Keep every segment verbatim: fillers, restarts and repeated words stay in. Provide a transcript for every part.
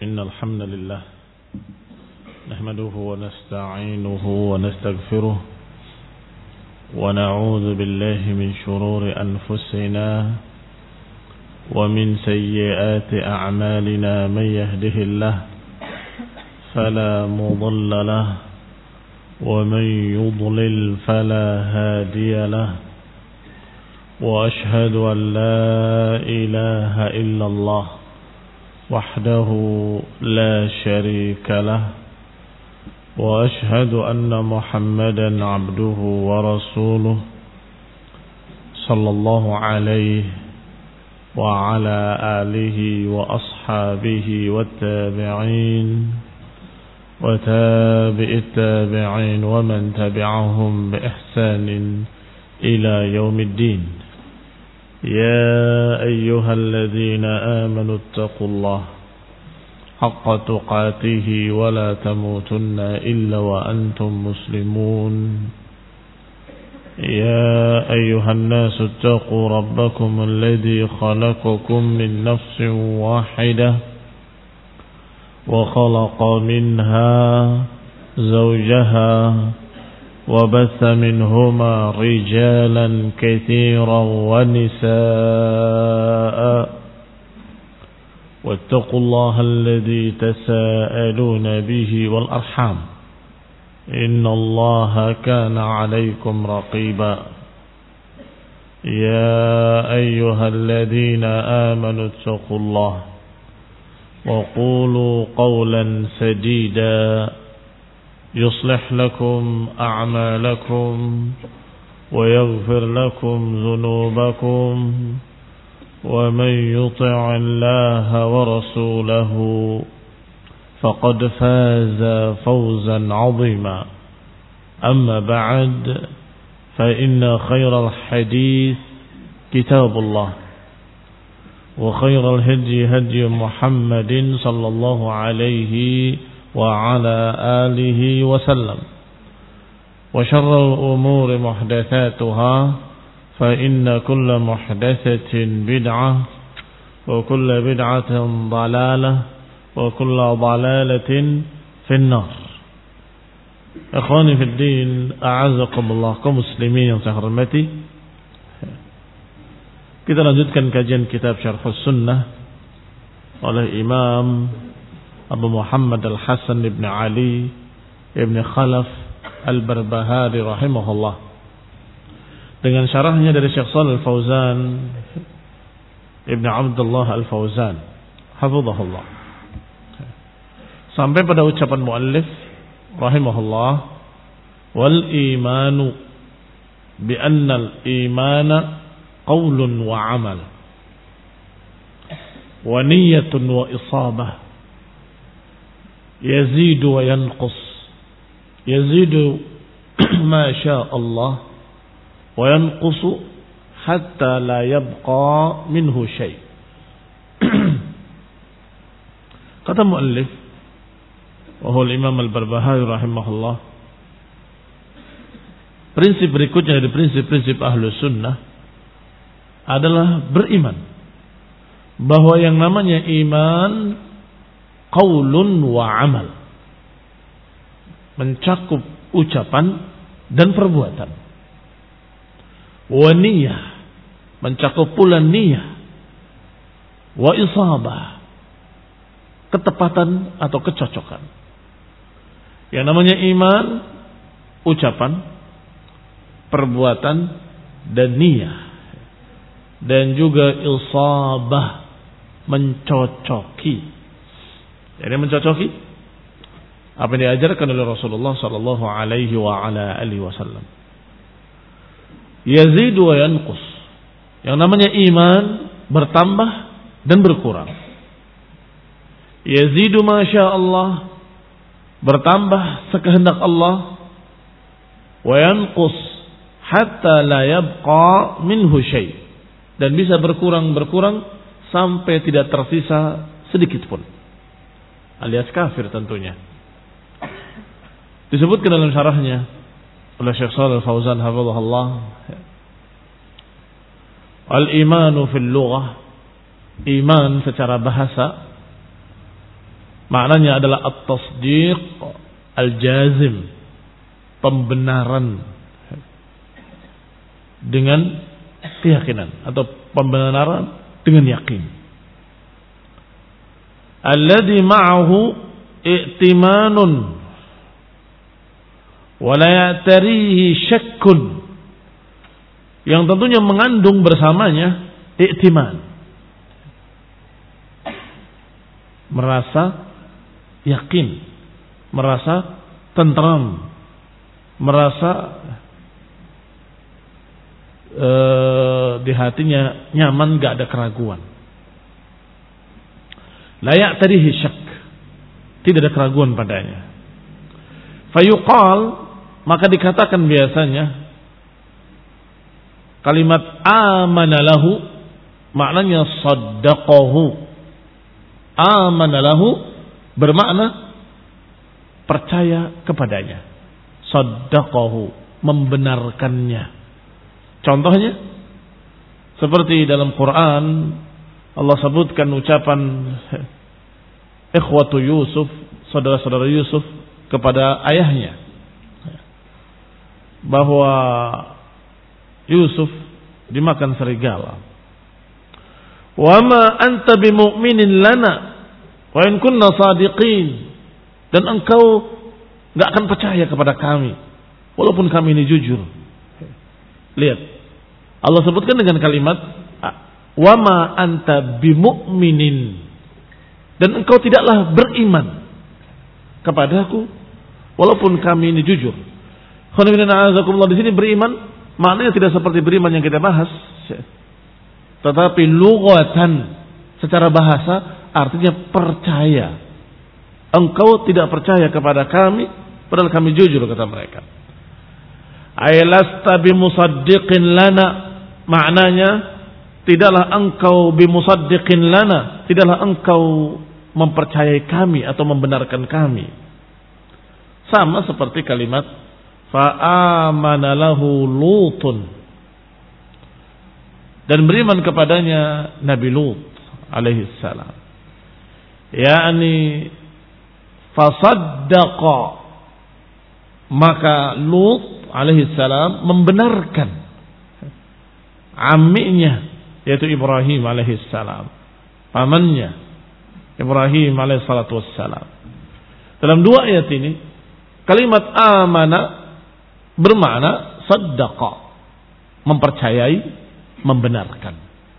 إن الحمد لله نحمده ونستعينه ونستغفره ونعوذ بالله من شرور أنفسنا ومن سيئات أعمالنا من يهده الله فلا مضل له ومن يضلل فلا هادي له وأشهد أن لا إله إلا الله وحده لا شريك له وأشهد أن محمدا عبده ورسوله صلى الله عليه وعلى آله وأصحابه والتابعين وتابع التابعين ومن تبعهم بإحسان إلى يوم الدين. يا أيها الذين آمنوا اتقوا الله حق تقاته ولا تموتن إلا وأنتم مسلمون. يا أيها الناس اتقوا ربكم الذي خلقكم من نفس واحدة وخلق منها زوجها وبث منهما رجالا كثيرا ونساء واتقوا الله الذي تساءلون به والأرحام إن الله كان عليكم رقيبا. يا أيها الذين آمنوا اتقوا الله وقولوا قولا سديدا يصلح لكم أعمالكم ويغفر لكم ذنوبكم ومن يطع الله ورسوله فقد فاز فوزا عظيما. أما بعد فإن خير الحديث كتاب الله وخير الهدي هدي محمد صلى الله عليه وعلى آله وسلم وشر الأمور محدثاتها فإن كل محدثة بدعة وكل بدعة ضلالة وكل ضلالة في النار. Ikhwani fi din, a'azakumullah, kaum muslimin yang saya hormati. Kita lanjutkan kajian kitab Syarhus Sunnah oleh Imam Abu Muhammad Al-Hasan ibn Ali ibn Khalaf Al-Barbahari rahimahullah, dengan syarahnya dari Syekh Shalih Al-Fauzan Ibn Abdullah Al-Fauzan hafizahullah, sampai pada ucapan muallif rahimahullah, wal imanu bi anna al-imana qaulun wa amal wa niyyatun wa isabah yazidu wa yanqus yazidu ma syaa Allah wa yanqusu hatta la yabqa minhu syai'. Kata muallif wa huwa al-Imam Al-Barbahari rahimahullah, prinsip berikutnya dari prinsip-prinsip Ahlus Sunnah adalah beriman bahwa yang namanya iman qaulun wa amal, mencakup ucapan dan perbuatan. Wa niyah, mencakup pula niyah. Wa isabah, ketepatan atau kecocokan. Yang namanya iman, ucapan, perbuatan dan niyah, dan juga isabah, mencocoki. Jadi mencocoki apa yang diajarkan oleh Rasulullah sallallahu alaihi wa ala alihi wasallam. Yazidu wa yanqus. Yang namanya iman bertambah dan berkurang. Yazidu ma syaa Allah, bertambah sekehendak Allah. Wa yanqus hatta la yabqa minhu syai', dan bisa berkurang-berkurang sampai tidak tersisa sedikit pun, alias kafir tentunya. Disebutkan dalam syarahnya oleh Syekh Shalih Al-Fauzan hafizahullah, al-imanu fil lughah, iman secara bahasa Maknanya adalah at-tasdiq al-jazim, pembenaran dengan keyakinan atau pembenaran dengan yakin. Alladzi ma'ahu i'timanun wa la ya'tarihi syakkun, yang tentunya mengandung bersamanya i'timan, merasa yakin, merasa tentram, merasa uh, di hatinya nyaman, gak ada keraguan. Layak tadihi syak, tidak ada keraguan padanya. Fayuqal, maka dikatakan biasanya kalimat amana lahu, maknanya saddaqahu. Amana lahu bermakna percaya kepadanya, saddaqahu, membenarkannya. Contohnya seperti dalam Quran Allah sebutkan ucapan ikhwatu Yusuf, saudara-saudara Yusuf kepada ayahnya, bahwa Yusuf dimakan serigala. Wa ma anta bimu'minin lana wa in kunna sadiqin, dan engkau enggak akan percaya kepada kami walaupun kami ini jujur. Lihat, Allah sebutkan dengan kalimat wa ma anta bimu'minin, dan engkau tidaklah beriman kepadaku walaupun kami ini jujur. Di sini beriman maknanya tidak seperti beriman yang kita bahas, tetapi lughatan, secara bahasa artinya percaya. Engkau tidak percaya kepada kami padahal kami jujur, kata mereka. Ailasta bimusaddiqin lana, maknanya tidaklah engkau bimusaddiqin lana, tidaklah engkau mempercayai kami atau membenarkan kami. Sama seperti kalimat fa'amana lahu Lutun, dan beriman kepadanya Nabi Lut alaihi salam. yakni fasaddaqa, maka Lut alaihi salam membenarkan amiknya yaitu Ibrahim alaihi salam, pamannya Ibrahim alaihi salatu wassalam. Dalam dua ayat ini kalimat amana bermakna saddaqa, mempercayai, membenarkan.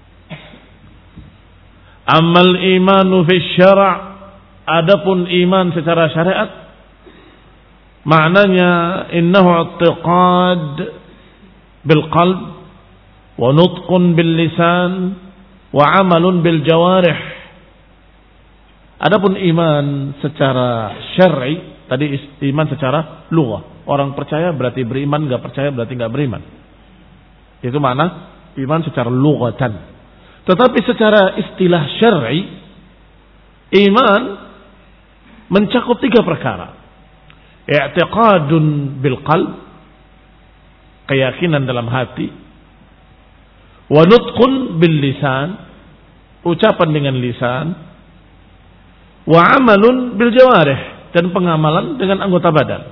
Amal imanu fi syara', adapun iman secara syariat maknanya innahu i'tiqad bil qalb wa nutqun bil lisan wa amalun bil jawarih. Adapun iman secara syar'i, tadi iman secara lughah, orang percaya berarti beriman, enggak percaya berarti enggak beriman. Itu makna iman secara lughatan. Tetapi secara istilah syar'i, iman mencakup tiga perkara. I'tiqadun bil qalb, keyakinan dalam hati. Wa nutqun bil lisan, ucapan dengan lisan. Wa amalun bil jawarih, dan pengamalan dengan anggota badan.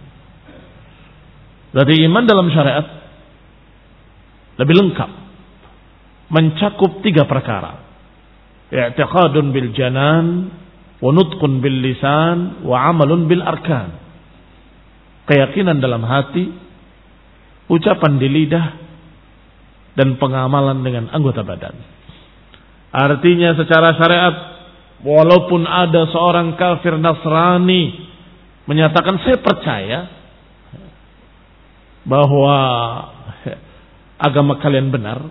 Berarti iman dalam syariat lebih lengkap, mencakup tiga perkara. I'tiqadun bil janan, wa nutqun bil lisan, wa amalun bil arkan. Keyakinan dalam hati, ucapan di lidah, dan pengamalan dengan anggota badan. Artinya secara syariat, walaupun ada seorang kafir Nasrani menyatakan saya percaya bahwa agama kalian benar,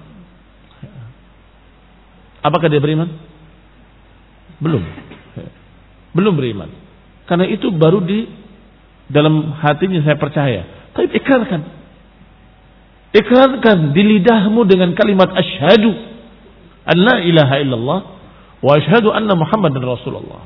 apakah dia beriman? Belum. Belum beriman. Karena itu baru di dalam hatinya saya percaya. Tapi ikrarkan. Ikrarkan di lidahmu dengan kalimat asyhadu an la ilaha illallah wa asyhadu anna Muhammadan Rasulullah.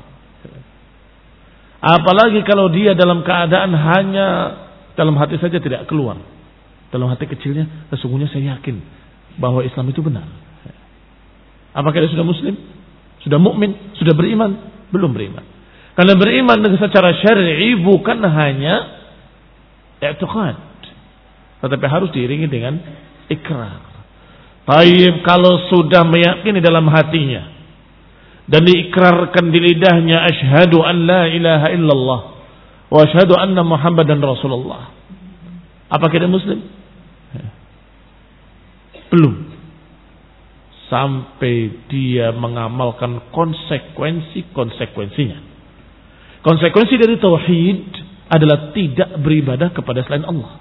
Apalagi kalau dia dalam keadaan hanya dalam hati saja tidak keluar. Dalam hati kecilnya, sesungguhnya saya yakin bahwa Islam itu benar. Apakah dia sudah muslim? Sudah mukmin? Sudah beriman? Belum beriman. Karena beriman dengan secara syar'i bukan hanya i'tiqad, tetapi harus diiringi dengan ikrar. Baik, kalau sudah meyakini dalam hatinya dan diikrarkan di lidahnya, asyhadu an la ilaha illallah wa asyhadu anna Muhammadan Rasulullah. Apa kita muslim? Belum. Sampai dia mengamalkan konsekuensi-konsekuensinya. Konsekuensi dari tauhid adalah tidak beribadah kepada selain Allah.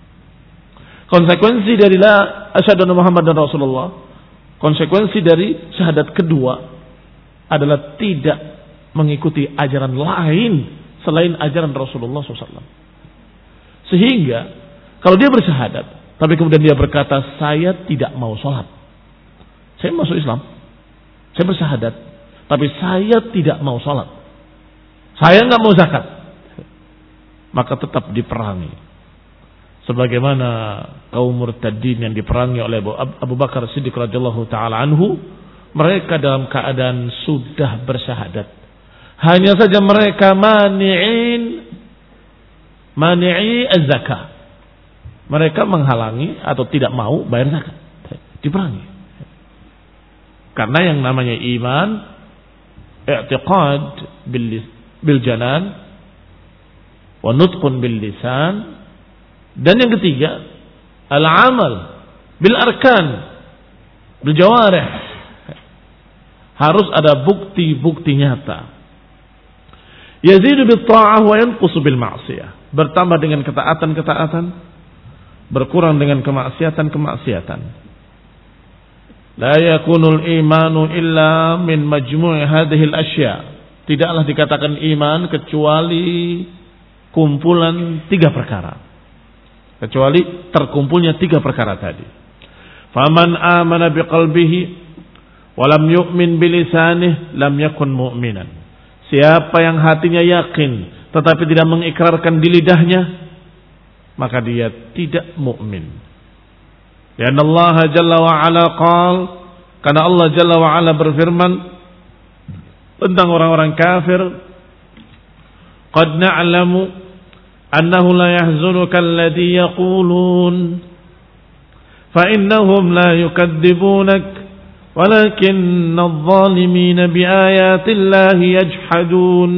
Konsekuensi dari la asyhadu anna Muhammadan Rasulullah, konsekuensi dari syahadat kedua adalah tidak mengikuti ajaran lain selain ajaran Rasulullah shallallahu alaihi wasallam. Sehingga kalau dia bersyahadat, tapi kemudian dia berkata, saya tidak mau sholat, saya masuk Islam, saya bersyahadat, tapi saya tidak mau sholat, saya nggak mau zakat, maka tetap diperangi. Sebagaimana kaum murtadin yang diperangi oleh Abu Bakar Siddiq radhiyallahu taala anhu, mereka dalam keadaan sudah bersyahadat, hanya saja mereka mani'in mani'i az-zakah, mereka menghalangi atau tidak mau bayar zakat, diperangi. Karena yang namanya iman i'tiqad bil bil janan wa nutqun bil lisan, dan yang ketiga al-amal bil arkan bil jawarih. Harus ada bukti-bukti nyata. Yazidu bil ta'ah wa yanqusu bil ma'siyah. Bertambah dengan ketaatan-ketaatan, berkurang dengan kemaksiatan-kemaksiatan. La yakunul imanu illa min majmu'i hadhil asya. Tidaklah dikatakan iman kecuali kumpulan tiga perkara. Kecuali terkumpulnya tiga perkara tadi. Faman amana biqalbihi wa lam yu'min bilisanih lam yakun mu'minan. Siapa yang hatinya yakin tetapi tidak mengikrarkan di lidahnya, maka dia tidak mukmin. Karena Allah Jalla wa Ala qal, karena Allah Jalla wa Ala berfirman tentang orang-orang kafir, qad na'lamu annahu la yahzunuka alladhi yaqulun fa innahum la yukadzibunak walakinna adh-dhalimina biayati Allahi yajhadun.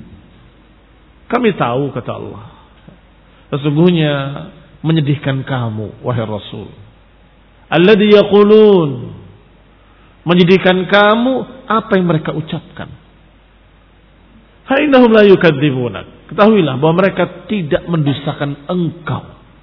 Kami tahu, kata Allah, sesungguhnya menyedihkan kamu wahai Rasul, alladhi yaqulun, menyedihkan kamu apa yang mereka ucapkan. Fa innahum la yukadzibunak, ketahuilah bahwa mereka tidak mendustakan engkau.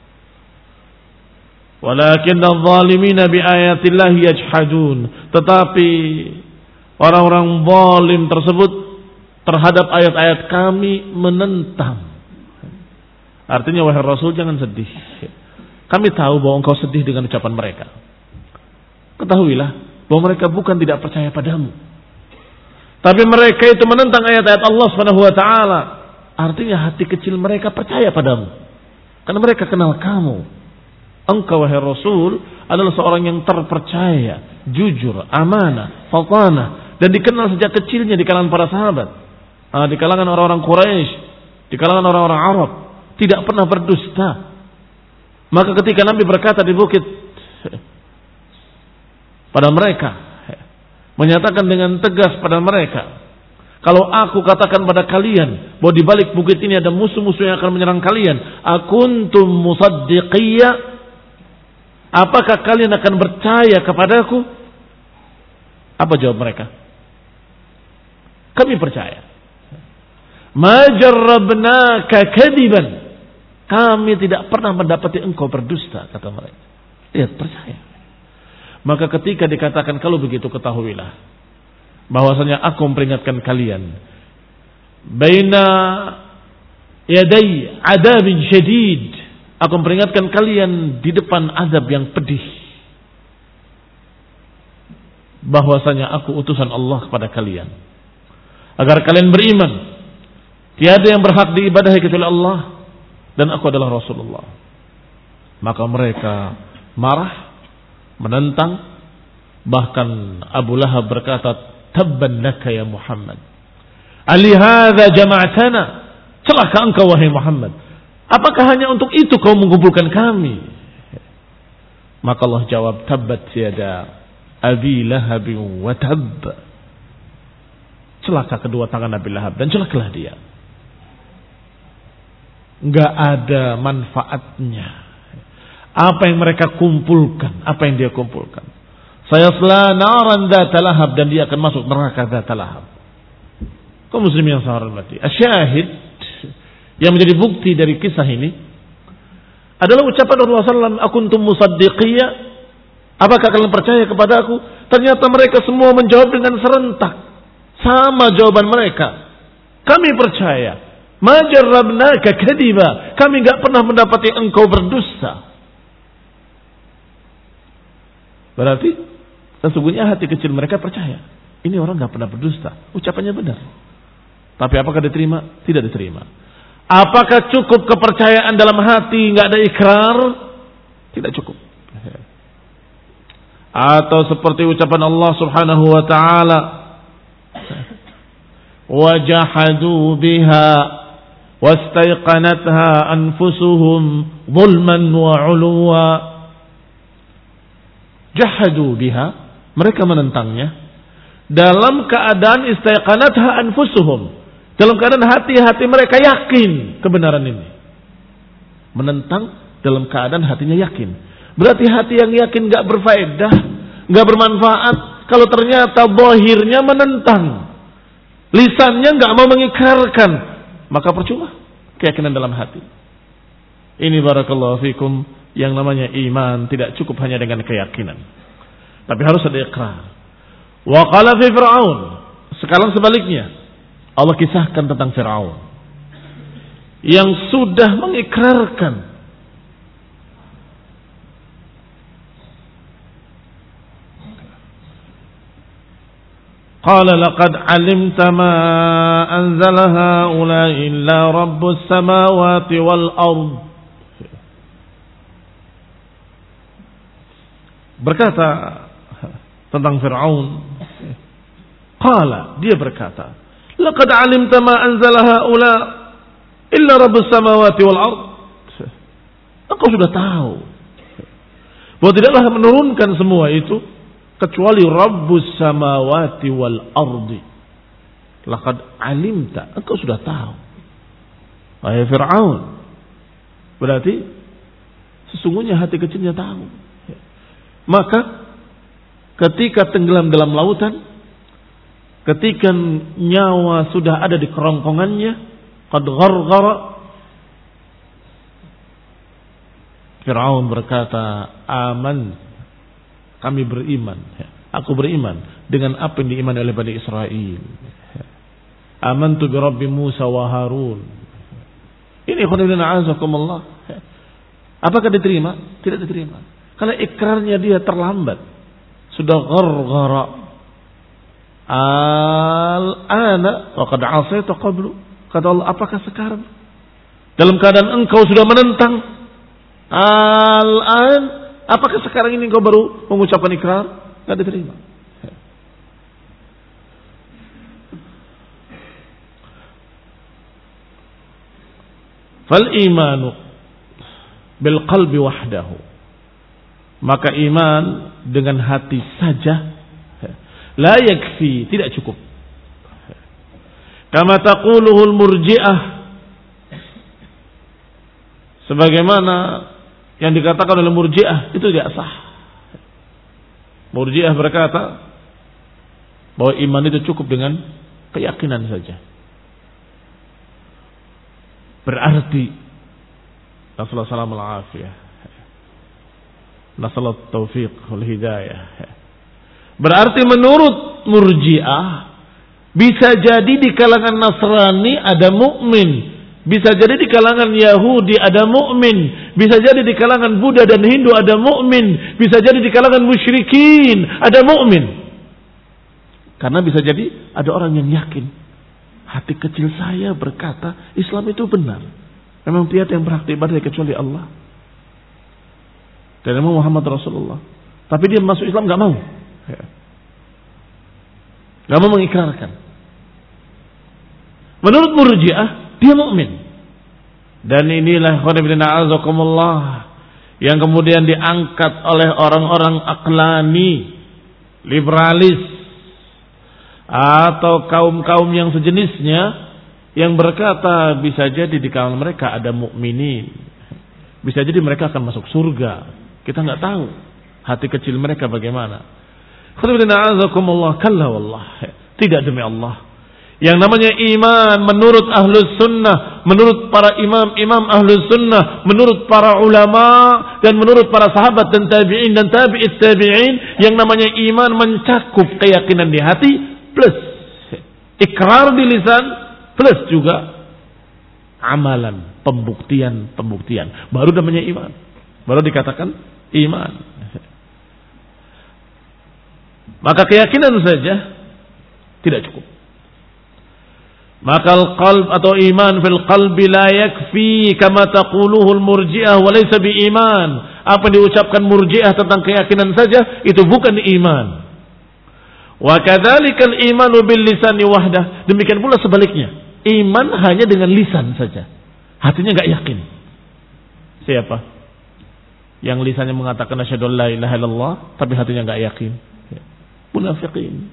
Walakinna adh-dhalimina biayatillahi yajhadun, tetapi orang-orang zalim tersebut terhadap ayat-ayat kami menentang. Artinya wahai Rasul, jangan sedih. Kami tahu bahwa engkau sedih dengan ucapan mereka. Ketahuilah bahwa mereka bukan tidak percaya padamu, tapi mereka itu menentang ayat-ayat Allah Subhanahu wa taala. Artinya hati kecil mereka percaya padamu karena mereka kenal kamu. Engkau wahai Rasul adalah seorang yang terpercaya, jujur, amanah, fatanah, dan dikenal sejak kecilnya di kalangan para sahabat, di kalangan orang-orang Quraisy, di kalangan orang-orang Arab, tidak pernah berdusta. Maka ketika Nabi berkata di bukit pada mereka, menyatakan dengan tegas pada mereka, kalau aku katakan pada kalian bahwa di balik bukit ini ada musuh-musuh yang akan menyerang kalian, akuntum musaddiqiyya, apakah kalian akan percaya kepadaku? Apa jawab mereka? Kami percaya. Ma jarrabnaka kadiban, kami tidak pernah mendapati engkau berdusta, kata mereka. Lihat, percaya. Maka ketika dikatakan kalau begitu ketahuilah bahwasanya aku memperingatkan kalian baina yaday adabin syadid, aku memperingatkan kalian di depan azab yang pedih, bahwasanya aku utusan Allah kepada kalian agar kalian beriman tiada yang berhak diibadahi kecuali Allah dan aku adalah Rasulullah. Maka mereka marah, menentang, bahkan Abu Lahab berkata, tabban laka ya Muhammad, Alihadza jama'tana? Celaka engkau wahai Muhammad. Apakah hanya untuk itu kau mengumpulkan kami? Maka Allah jawab, tabbat yada Abi Lahab wa tab. Celaka kedua tangan Abi Lahab dan celakalah dia. Enggak ada manfaatnya. Apa yang mereka kumpulkan, apa yang dia kumpulkan. Sayasla naran dzata lahab, dan dia akan masuk neraka dzata lahab. Kaum muslimin yang saya hormati, asyahid yang menjadi bukti dari kisah ini adalah ucapan Rasulullah sallallahu alaihi wasallam, akuntum musaddiqiyya, apakah kalian percaya kepada aku? Ternyata mereka semua menjawab dengan serentak, sama jawaban mereka, kami percaya. Ma jarrabnaka kadiba, kami enggak pernah mendapati engkau berdusta. Berarti sesungguhnya hati kecil mereka percaya, ini orang enggak pernah berdusta, ucapannya benar. Tapi apakah diterima? Tidak diterima. Apakah cukup kepercayaan dalam hati, enggak ada ikrar? Tidak cukup. Atau seperti ucapan Allah Subhanahu wa taala, wajahadu biha wastaiqanatha anfusuhum zulman wa 'uluwa. Jahadu biha, mereka menentangnya dalam keadaan istaiqanatha anfusuhum, dalam keadaan hati-hati mereka yakin kebenaran ini. Menentang dalam keadaan hatinya yakin. Berarti hati yang yakin gak berfaedah, gak bermanfaat kalau ternyata zahirnya menentang, lisannya gak mau mengikrarkan, maka percuma keyakinan dalam hati. Ini barakallahu fikum, yang namanya iman tidak cukup hanya dengan keyakinan, tapi harus ada ikrar. Wa qala fi Fir'aun, sekarang sebaliknya Allah kisahkan tentang Fir'aun yang sudah mengikrarkan qala laqad 'alimta ma anzala haula illa rabbus samawati wal ard. Berkata tentang Fir'aun, qala, dia berkata, laqad 'alimta ma anzala haula illa rabbus samawati wal ard. Engkau sudah tahu bahwa tidaklah menurunkan semua itu kecuali Rabbus samawati wal ardi. Laqad 'alimta, engkau sudah tahu wahai Fir'aun. Berarti sesungguhnya hati kecilnya tahu. Maka ketika tenggelam dalam lautan, ketika nyawa sudah ada di kerongkongannya, qad gharghara, Fir'aun berkata, aman, kami beriman, aku beriman dengan apa yang diimani oleh Bani Israel. Amantu bi Rabbi Musa wa Harun. Ini khonibina a'azakumullah. Apakah diterima? Tidak diterima. Karena ikrarnya dia terlambat. Sudah gharghara. Al-ana wa qad 'asayta qablu. Kata Allah, apakah sekarang dalam keadaan engkau sudah menentang? Al-an, apakah sekarang ini engkau baru mengucapkan ikrar? Tidak diterima. Fal imanu bil qalbi wahdahu, maka iman dengan hati saja la yakfi, tidak cukup. Kama taquluhul murji'ah, sebagaimana yang dikatakan oleh murji'ah itu tidak sah. Murji'ah berkata bahwa iman itu cukup dengan keyakinan saja. Berarti Nasallahu salamul afiyah, nasallahu taufiq wal hidayah. Berarti menurut murji'ah, bisa jadi di kalangan Nasrani ada mukmin, bisa jadi di kalangan Yahudi ada mukmin, bisa jadi di kalangan Buddha dan Hindu ada mukmin, bisa jadi di kalangan musyrikin ada mukmin. Karena bisa jadi ada orang yang yakin, hati kecil saya berkata Islam itu benar, memang tiada yang berhak diibadahi kecuali Allah dan Muhammad Rasulullah, tapi dia masuk Islam gak mau, gak mau mengikrarkan. Menurut Murji'ah dia mukmin. Dan inilah khonibina yang kemudian diangkat oleh orang-orang aqlani, liberalis, atau kaum-kaum yang sejenisnya yang berkata bisa jadi di kalangan mereka ada mukminin, bisa jadi mereka akan masuk surga. Kita nggak tahu hati kecil mereka bagaimana. Kalla wallah, tidak demi Allah. Yang namanya iman menurut ahlus sunnah, menurut para imam-imam ahlus sunnah, menurut para ulama dan menurut para sahabat dan tabi'in dan tabi'it tabi'in, yang namanya iman mencakup keyakinan di hati plus ikrar di lisan plus juga amalan, pembuktian-pembuktian. Baru namanya iman. Baru dikatakan iman. Maka keyakinan saja tidak cukup. Maka al-qalb atau iman fil qalbi la yakfi kama taquluhu al-murji'ah wa laysa bi iman. Apa yang diucapkan murji'ah tentang keyakinan saja itu bukan iman. Wa kadzalikal imanu bil lisani wahdah. Demikian pula sebaliknya. Iman hanya dengan lisan saja. Hatinya enggak yakin. Siapa? Yang lisannya mengatakan asyhadu an la ilaha illallah tapi hatinya enggak yakin. Munafiqin.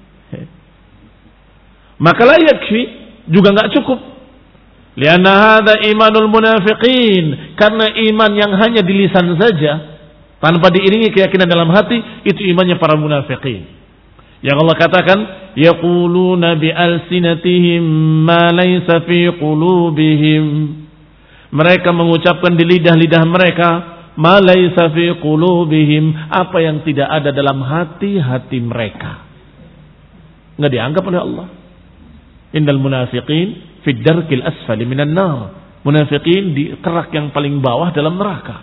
Maka la yakfi juga enggak cukup. Lianna hadza imanul munafiqin, karena iman yang hanya di lisan saja tanpa diiringi keyakinan dalam hati itu imannya para munafiqin. Yang Allah katakan yaquluna bi alsinatihim ma laysa fi qulubihim. Mereka mengucapkan di lidah-lidah mereka ma laysa fi qulubihim, apa yang tidak ada dalam hati-hati mereka. Enggak dianggap oleh Allah. Innal munafiqin fi darkil asfali minan nar. Munafiqin di kerak yang paling bawah dalam neraka.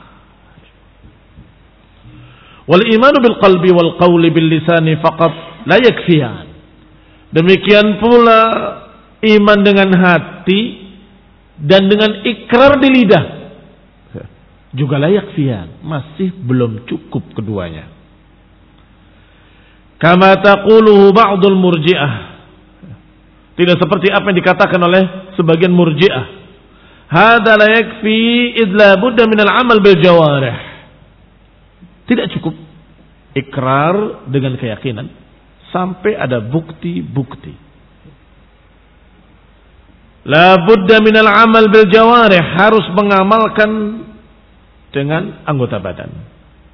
Wal imanu bil qalbi wal qawli bil lisani faqat la yakfiyan. Demikian pula iman dengan hati dan dengan ikrar di lidah juga la yakfiyan, masih belum cukup keduanya. Kama taquluhu ba'dul murji'ah. Tidak seperti apa yang dikatakan oleh sebagian murji'ah. Hadza la yakfi id la budda min al-amal bil jawarih. Tidak cukup ikrar dengan keyakinan sampai ada bukti-bukti. La budda min al-amal bil jawarih, harus mengamalkan dengan anggota badan.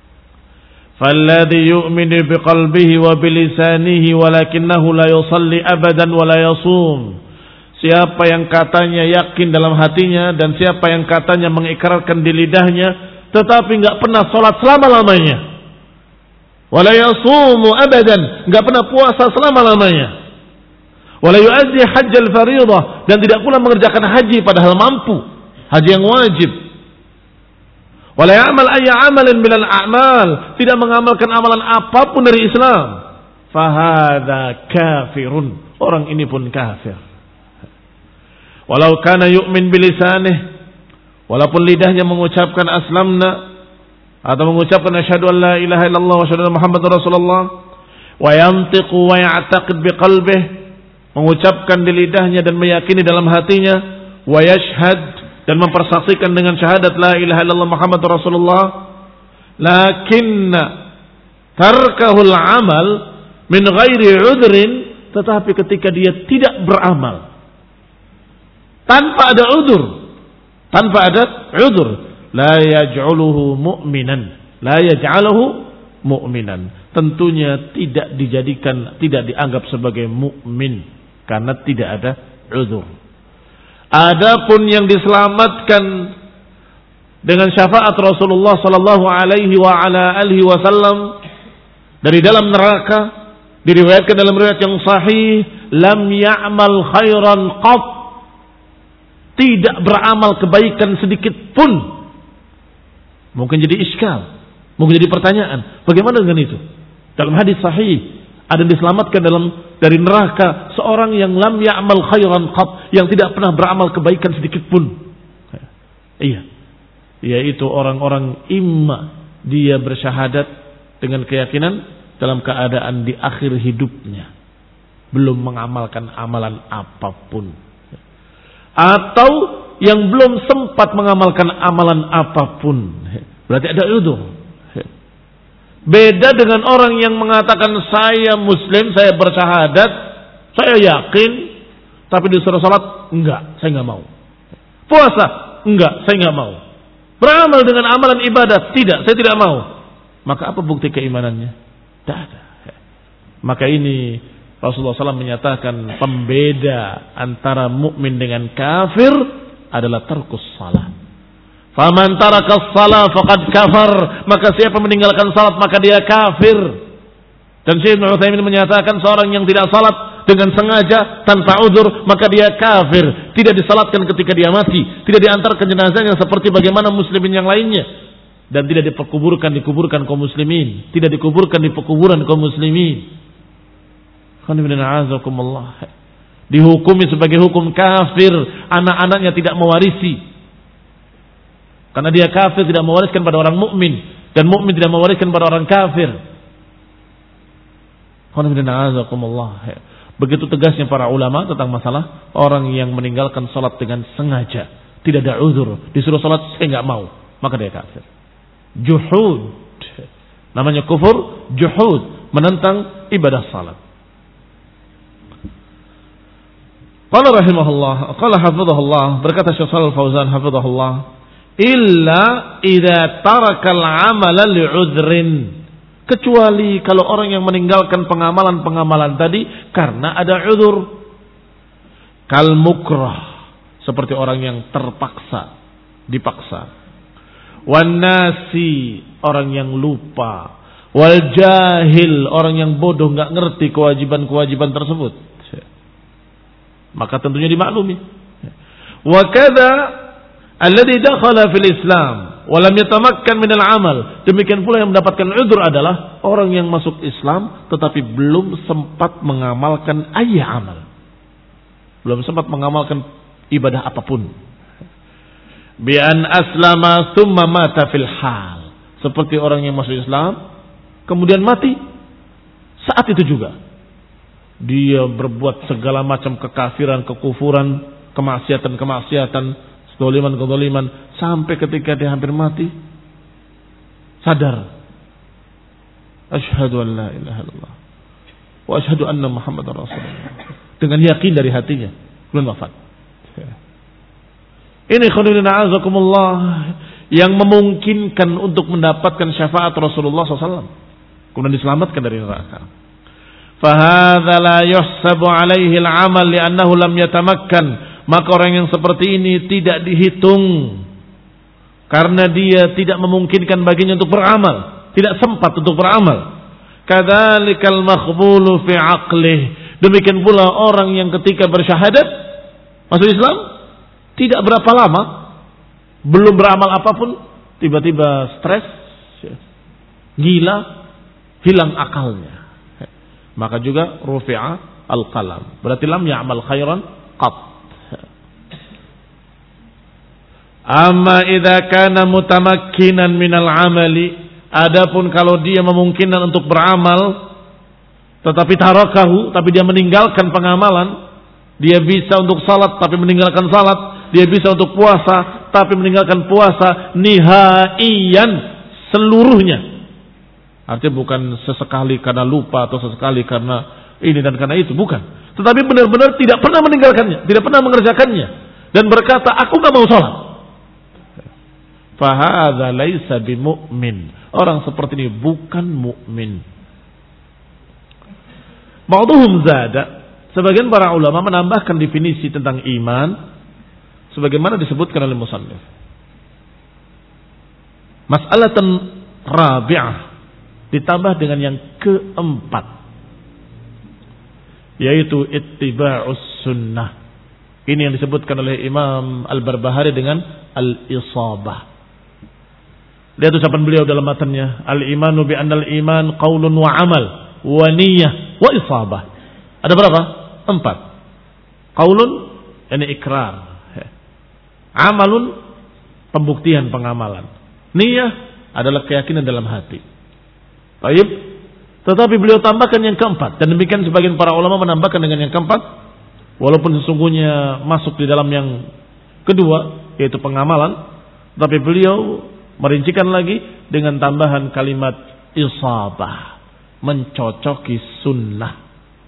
فالذي يؤمن بقلبه وبلسانه ولكنه لا يصلي أبدا ولا يصوم. Siapa yang katanya yakin dalam hatinya dan siapa yang katanya mengikrarkan di lidahnya tetapi enggak pernah salat selama-lamanya. Wala yasumu abadan, enggak pernah puasa selama-lamanya. Wala yu'addi hajjal fardhah, dan tidak pula mengerjakan haji padahal mampu, haji yang wajib. Wala ya'mal ayya 'amalin minal a'mal, tidak mengamalkan amalan apapun dari Islam. Fahadha kafirun, orang ini pun kafir. Walau kana yu'min bilisanih, walaupun lidahnya mengucapkan aslamna atau mengucapkan asyhadu an la ilaha illallah wa asyhadu anna muhammadar rasulullah, wa yantiqu wa ya'taqid biqalbih, mengucapkan di lidahnya dan meyakini dalam hatinya, wa yashhad, dan mempersaksikan dengan syahadat la ilaha illallah Muhammadur Rasulullah, lakinna tarkahul amal min ghairi udhrin, tetapi ketika dia tidak beramal tanpa ada udzur, tanpa ada udzur, la yaj'aluhu mu'minan, la yaj'aluhu mu'minan, tentunya tidak dijadikan, tidak dianggap sebagai mukmin karena tidak ada udzur. Adapun yang diselamatkan dengan syafaat Rasulullah sallallahu alaihi wa ala alihi wasallam dari dalam neraka, diriwayatkan dalam riwayat yang sahih, lam ya'mal khairan qat, tidak beramal kebaikan sedikit pun. Mungkin jadi iskal, mungkin jadi pertanyaan, bagaimana dengan itu? Dalam hadis sahih ada yang diselamatkan dalam dari neraka seorang yang lam ya'mal khairan qat, yang tidak pernah beramal kebaikan sedikit pun. Iya, yaitu orang-orang imma dia bersyahadat dengan keyakinan dalam keadaan di akhir hidupnya belum mengamalkan amalan apapun. atau yang belum sempat mengamalkan amalan apapun. Berarti ada udzur. Beda dengan orang yang mengatakan saya muslim, saya bersyahadat, saya yakin, tapi disuruh salat, enggak, saya enggak mau. Puasa, enggak, saya enggak mau. Beramal dengan amalan ibadah, tidak, saya tidak mau. Maka apa bukti keimanannya? Tidak ada. Maka ini Rasulullah shallallahu alaihi wasallam menyatakan pembeda antara mukmin dengan kafir adalah tarkus salat. Faman tarakas salat faqad kafar, maka siapa meninggalkan salat maka dia kafir. Dan Syekh Ibnu Utsaimin menyatakan seorang yang tidak salat dengan sengaja tanpa uzur maka dia kafir, tidak disalatkan ketika dia mati, tidak diantarkan jenazahnya seperti bagaimana muslimin yang lainnya, dan tidak diperkuburkan dikuburkan kaum muslimin, tidak dikuburkan di pekuburan kaum muslimin. Dihukumi sebagai hukum kafir, anak-anaknya tidak mewarisi karena dia kafir, tidak mewariskan pada orang mukmin, dan mukmin tidak mewariskan pada orang kafir. Begitu tegasnya para ulama tentang masalah orang yang meninggalkan salat dengan sengaja, tidak ada uzur, disuruh salat saya enggak mau, maka dia kafir. Juhud, namanya kufur, juhud, menentang ibadah salat. Qala rahimahullah, qala hafizahullah, berkata Syekh Shalal Fauzan hafizahullah, illa idza tarakal amala li'udhrin, kecuali kalau orang yang meninggalkan pengamalan-pengamalan tadi karena ada uzur. Kal mukrah, seperti orang yang terpaksa, dipaksa. Wan nasi, orang yang lupa. Wal jahil, orang yang bodoh enggak ngerti kewajiban-kewajiban tersebut. Maka tentunya dimaklumi. Wa kadza alladhi dakhala fil Islam wa lam yatamakkan minal amal. Demikian pula yang mendapatkan uzur adalah orang yang masuk Islam tetapi belum sempat mengamalkan ayy amal. Belum sempat mengamalkan ibadah apapun. Bi an aslama thumma mata fil hal. Seperti orang yang masuk Islam kemudian mati saat itu juga. Dia berbuat segala macam kekafiran, kekufuran, kemaksiatan-kemaksiatan, kedoliman-kedoliman, sampai ketika dia hampir mati sadar, asyhadu an la ilaha illallah wa asyhadu anna muhammadar rasulullah, dengan yakin dari hatinya, belum wafat. Ini khairuddin a'azakumullah yang memungkinkan untuk mendapatkan syafaat Rasulullah shallallahu alaihi wasallam, kemudian diselamatkan dari neraka. Fahadha la yuhsabu alaihi al-amal li'annahu lam yatamakkan, maka orang yang seperti ini tidak dihitung karena dia tidak memungkinkan baginya untuk beramal, tidak sempat untuk beramal. Kadzalikal makhbulu fi aqlih, demikian pula orang yang ketika bersyahadat masuk Islam tidak berapa lama, belum beramal apapun, tiba-tiba stres, gila, hilang akalnya. Maka juga rufi'a al-qalam, berarti lam ya'mal khairan qat. Amma idza kana mutamakkinan minal amali, adapun kalau dia memungkinkan untuk beramal tetapi tarakahu, tapi dia meninggalkan pengamalan, dia bisa untuk salat tapi meninggalkan salat, dia bisa untuk puasa tapi meninggalkan puasa nihaiyan seluruhnya. Artinya bukan sesekali karena lupa atau sesekali karena ini dan karena itu, bukan. Tetapi benar-benar tidak pernah meninggalkannya, tidak pernah mengerjakannya, dan berkata aku enggak mau salat. Fahadza laisa bimumin. Orang seperti ini bukan mukmin. Ba'dhum zada, sebagian para ulama menambahkan definisi tentang iman sebagaimana disebutkan oleh musannif. Mas'alatan rabi'ah, ditambah dengan yang keempat, yaitu ittiba'us sunnah. Ini yang disebutkan oleh Imam Al-Barbahari dengan al-isabah. Lihat ucapan beliau dalam matanya, al-imanu bi annal iman qaulun wa amal wa niyyah wa isabah. Ada berapa? Empat. Qaulun, ini ikrar. Amalun, pembuktian pengamalan. Niyyah adalah keyakinan dalam hati. Baik. Tetapi beliau tambahkan yang keempat, dan demikian sebagian para ulama menambahkan dengan yang keempat, Walaupun sesungguhnya masuk di dalam yang kedua, yaitu pengamalan, tapi beliau merincikan lagi dengan tambahan kalimat isabah, mencocoki sunnah.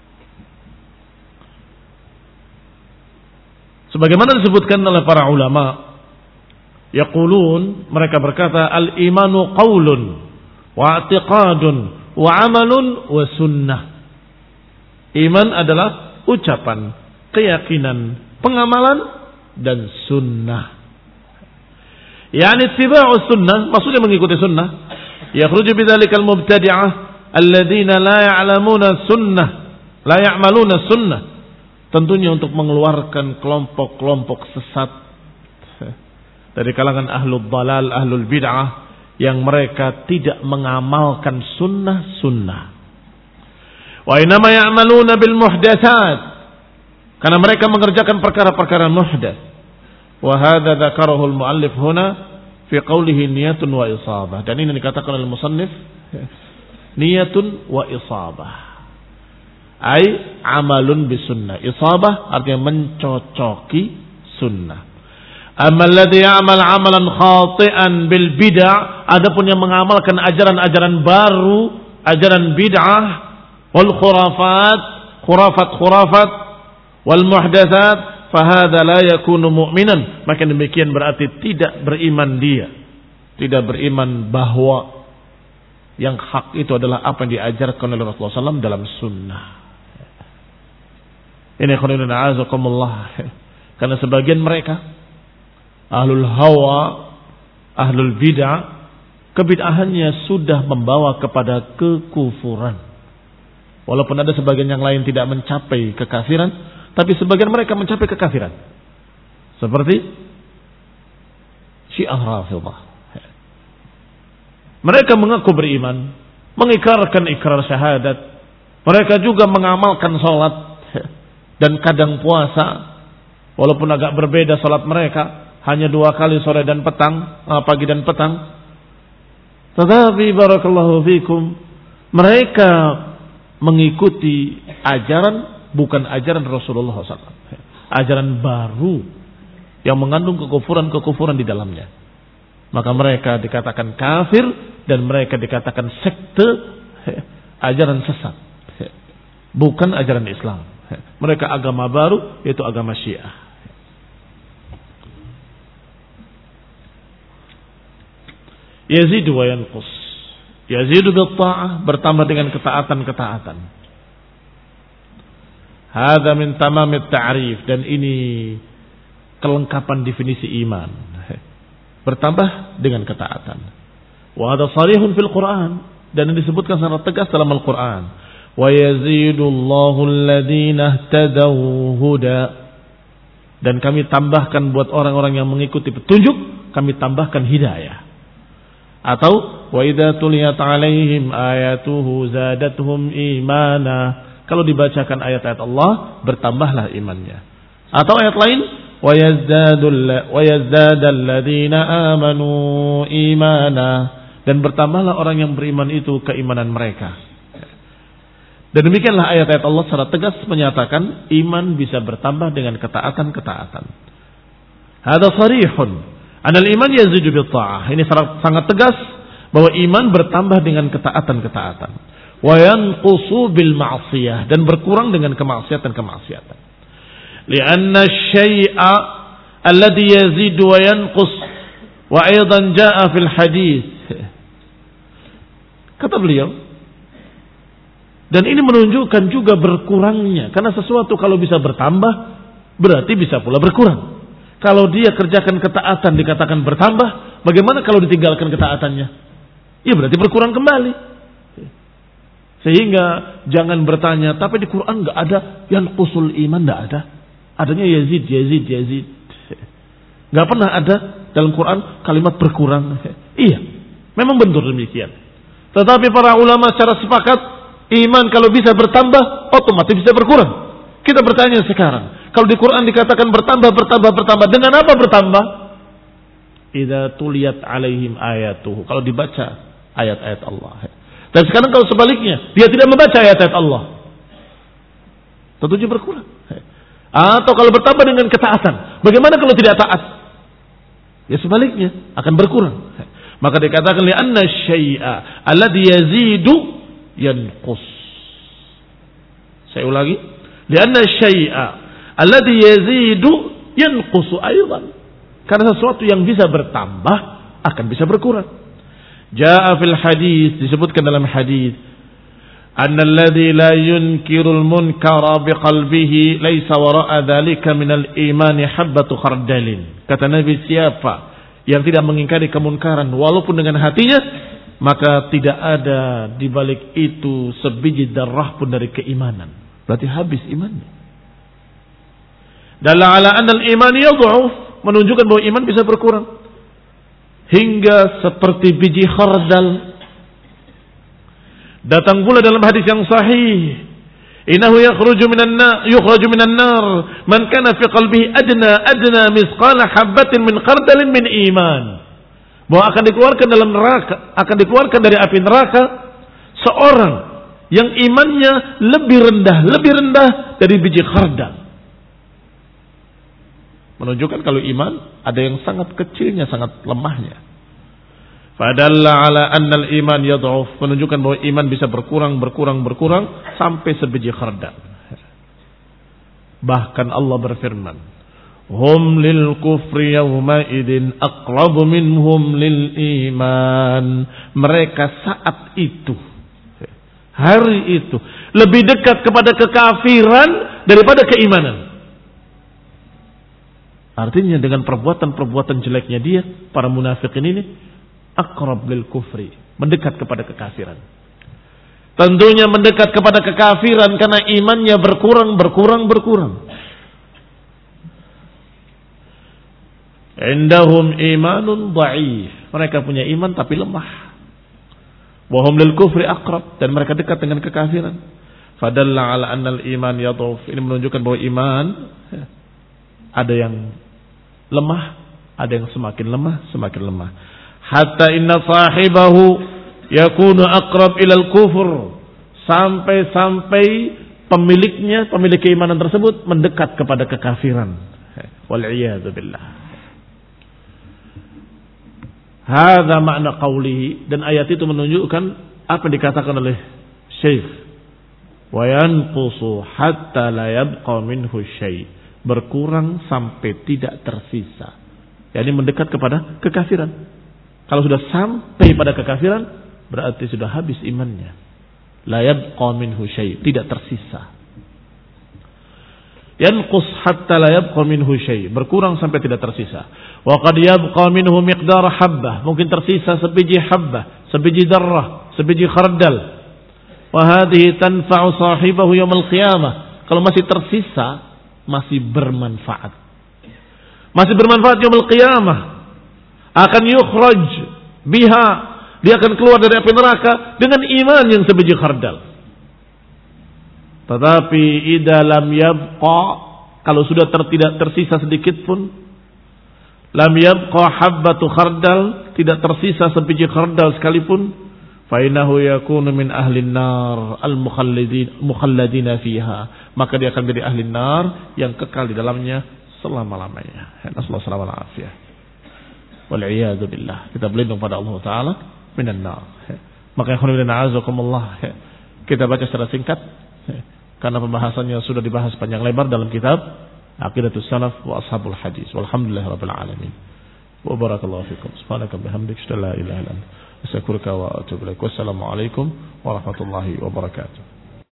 Sebagaimana disebutkan oleh para ulama, yaqulun, mereka berkata, al-imanu qaulun wa i'tiqadun wa amalun wa sunnah. Iman adalah ucapan, keyakinan, pengamalan dan sunnah. Yani ittiba'us sunnah, maksudnya mengikuti sunnah. Yakhruju bidzalikal mubtadi'ah alladziina la ya'lamuna sunnah, la ya'maluna sunnah. Tentunya untuk mengeluarkan kelompok-kelompok sesat dari kalangan ahlul dalal, ahlul bid'ah, yang mereka tidak mengamalkan sunnah-sunnah. Wa innama ya'maluna bil muhdatsat, karena mereka mengerjakan perkara-perkara muhdats. Wa hadza dzakarahu al muallif huna fi qawlihi niyatun wa isabah. Dan ini dikatakan oleh musannif niyatun wa isabah. Ai amalun bisunnah. Isabah artinya mencocoki sunnah. Amma alladhi ya'mal 'amalan khati'an bil bid'ah, adapun yang mengamalkan ajaran-ajaran baru, ajaran bid'ah, wal khurafat, khurafat-khurafat, wal muhdatsat, fa hadza la yakunu mu'minan. Maka demikian berarti tidak beriman dia. Tidak beriman bahwa yang hak itu adalah apa yang diajarkan oleh Rasulullah sallallahu alaihi wasallam dalam sunnah. Ini khairan a'azakumullah. Karena sebagian mereka ahlul hawa, ahlul bid'ah, kebid'ahannya sudah membawa kepada kekufuran. Walaupun ada sebagian yang lain tidak mencapai kekafiran, tapi sebagian mereka mencapai kekafiran. Seperti Syiah Rafidhah. Mereka mengaku beriman, mengikrarkan ikrar syahadat. Mereka juga mengamalkan salat dan kadang puasa, walaupun agak berbeda salat mereka, hanya dua kali sore dan petang, pagi dan petang. Tetapi barakallahu fikum, mereka mengikuti ajaran bukan ajaran Rasulullah sallallahu alaihi wasallam, ajaran baru yang mengandung kekufuran-kekufuran di dalamnya. Maka mereka dikatakan kafir dan mereka dikatakan sekte, ajaran sesat, bukan ajaran Islam. Mereka agama baru, yaitu agama Syiah. Yazidu wa yanqus. Yazidu bil ta'ah, bertambah dengan ketaatan-ketaatan. Hadza min tamamit ta'rif, dan ini kelengkapan definisi iman. Bertambah dengan ketaatan. Wa hadza sharihun fil Qur'an, dan ini disebutkan secara tegas dalam Al-Qur'an. Wa yazidullahu alladhina ihtadaw huda, dan kami tambahkan buat orang-orang yang mengikuti petunjuk, kami tambahkan hidayah. Atau wa idza tuliyat alaihim ayatuhu zadatuhum imana, kalau dibacakan ayat-ayat Allah bertambahlah imannya. Atau ayat lain wa yazdadul wa yazdadal ladzina amanu imana, dan bertambahlah orang yang beriman itu keimanan mereka. Dan demikianlah ayat-ayat Allah secara tegas menyatakan iman bisa bertambah dengan ketaatan-ketaatan. Hada sarihun anal iman yazidu bil ta'ah. Ini sangat tegas bahwa iman bertambah dengan ketaatan-ketaatan. Wa yanqusu bil ma'siyah, dan berkurang dengan kemaksiatan-kemaksiatan. Lianna syai'a alladhi yazidu wa yanqus wa aidan jaa fil hadits. Kata beliau, dan ini menunjukkan juga berkurangnya. Karena sesuatu kalau bisa bertambah, berarti bisa pula berkurang. Kalau dia kerjakan ketaatan dikatakan bertambah, bagaimana kalau ditinggalkan ketaatannya? Ya berarti berkurang kembali. Sehingga jangan bertanya, tapi di Quran enggak ada yang usul iman, enggak ada. Adanya Yazid, Yazid, Yazid. Enggak pernah ada dalam Quran kalimat berkurang. Iya, memang benar demikian. Tetapi para ulama secara sepakat, iman kalau bisa bertambah, otomatis bisa berkurang. Kita bertanya sekarang, kalau di Quran dikatakan bertambah, bertambah, bertambah, dengan apa bertambah? Idza tuliyat alaihim ayatuhu, kalau dibaca ayat-ayat Allah. Dan sekarang kalau sebaliknya, dia tidak membaca ayat-ayat Allah, tentunya berkurang. Atau kalau bertambah dengan ketaatan, bagaimana kalau tidak taat? Ya sebaliknya, akan berkurang. Maka dikatakan li'anna syai'a alladhi yazidu yanqus. Saya ulangi, li'anna syai'a alladhi yazidu yanqusu aidan. Karena sesuatu yang bisa bertambah akan bisa berkurang. Jaa fil hadis, disebutkan dalam hadis, anna alladhi la yunkirul munkara biqalbihi laysa wara'a dhalika minal imani habbatu khardalin. Kata Nabi, siapa yang tidak mengingkari kemunkaran walaupun dengan hatinya, maka tidak ada di balik itu sebiji darah pun dari keimanan. Berarti habis imannya. Dalla ala anna al-iman yad'uf, menunjukkan bahwa iman bisa berkurang hingga seperti biji khardal. Datang pula dalam hadis yang sahih, innahu yakhruju minan nar yukhraju minan nar man kana fi qalbihi adna adna misqala habatin min khardalin min iman. Bahwa akan dikeluarkan dalam neraka, akan dikeluarkan dari api neraka seorang yang imannya lebih rendah, lebih rendah dari biji khardal. Menunjukkan kalau iman ada yang sangat kecilnya, sangat lemahnya. Fadalla ala annal iman yad'uf, menunjukkan bahwa iman bisa berkurang, berkurang, berkurang sampai sebiji khardal. Bahkan Allah berfirman, hum lil kufri yawma idin aqrabu minhum lil iman. Mereka saat itu, hari itu, lebih dekat kepada kekafiran daripada keimanan. Artinya dengan perbuatan-perbuatan jeleknya dia, para munafikin ini, aqrab lil kufri, mendekat kepada kekafiran. Tentunya mendekat kepada kekafiran karena imannya berkurang, berkurang, berkurang. Indahum imanun dha'if, mereka punya iman tapi lemah. Wa hum lil kufri aqrab, dan mereka dekat dengan kekafiran. Fadalla ala annal iman yadhuf, ini menunjukkan bahwa iman ada yang lemah, ada yang semakin lemah, semakin lemah. Hatta inna sahibahu yakunu aqrab ilal kufur, sampai-sampai pemiliknya, pemilik keimanan tersebut mendekat kepada kekafiran. Wal'iyadu billah. Hadza makna qawlihi, dan ayat itu menunjukkan apa yang dikatakan oleh Syekh, wa yanqusu hatta la yabqa minhu syai', berkurang sampai tidak tersisa. Yani mendekat kepada kekafiran. Kalau sudah sampai pada kekafiran, berarti sudah habis imannya. La yabqa minhu syai', tidak tersisa. Yanqus hatta la yabqa minhu syai', berkurang sampai tidak tersisa. Wa qad yabqa minhu miqdar habbah, mungkin tersisa sebiji habbah, sebiji darrah, sebiji khardal. Wa hadhihi tanfa'u sahibahu yaumil qiyamah. Kalau masih tersisa, masih bermanfaat. Masih bermanfaat yaumil qiyamah. Akan yukhraj biha, dia akan keluar dari api neraka dengan iman yang sebiji khardal. Tetapi idza lam yabqa, kalau sudah ter, tidak tersisa sedikit pun, lam yabqa habbatu khardal, tidak tersisa sebiji khardal sekalipun, fa innahu yakunu min ahli an-nar al-mukhalladin mukhalladina fiha, maka dia akan menjadi ahli nar yang kekal di dalamnya selama-lamanya. Nasallahu alaihi wasallam. Wal'iyadu billah. Kita berlindung pada Allah Ta'ala minan nar. Maka ikhwan a'azakumullah, kita baca secara singkat karena pembahasannya sudah dibahas panjang lebar dalam kitab Aqidatus Salaf wa Ashabul Hadis. Walhamdulillah rabbil alamin. Wa barakallahu fikum. Subhanaka bihamdika asyhadu an la ilaha illa anta astaghfiruka wa atubu ilaik. Wassalamu alaikum warahmatullahi wabarakatuh.